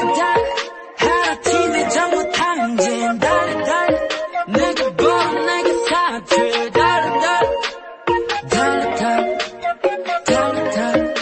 하루팀에 전부 탕진 달달 내가 벌어 내가 사투 달달 달달 달달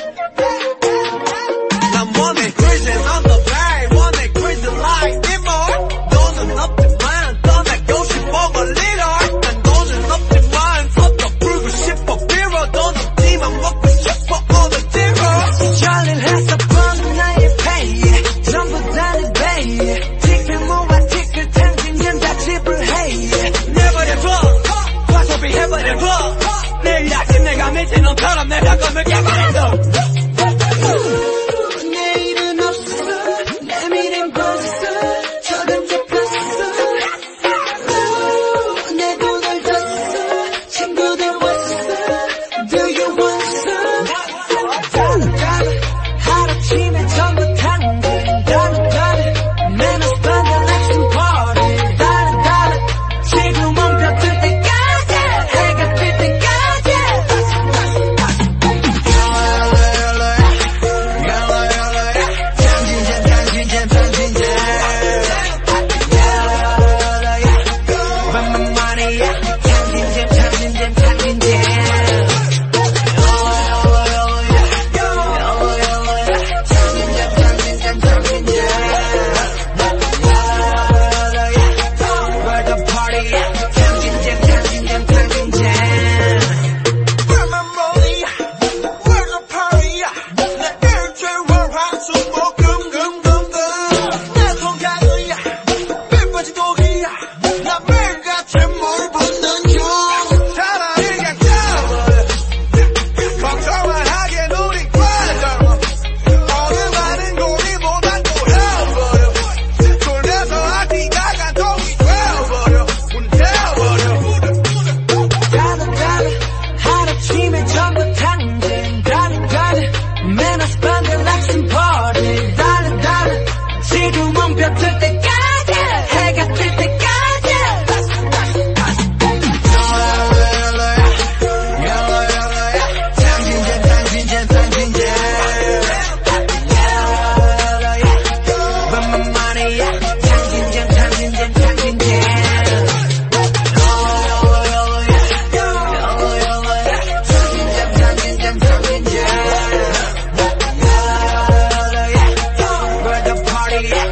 난 원해 crazy on the blind 원해 crazy like more 돈은 없지만 떠나고 싶어 멀리로 난 돈은 없지만 섭도 불고 싶어 빌어 돈 없지만 먹고 싶어 all the zero 잘일해서 버는 나의 pay 전부 다 내 pay 티켓 모아 티켓 탕진년 다 지불해 내버려둬 과소비해버려둬 내일 아침 내가 미친 놈처럼 내 덕금을 깨버려둬 내일은 없어 내 미래는 벌써 조금 잡혔어 내 돈을 줬어 친구들 왔어 Do you want some? 하루침에 전부 탕진 다른 맨날 spend action party 다른 지금 멈춰들 때까지 해가 뜰 때까지 하루침에 전부 탕진 다른 맨날 spend action party 다른 지금은 볕을 때까지 해가 뜰 때까지 Where the party at?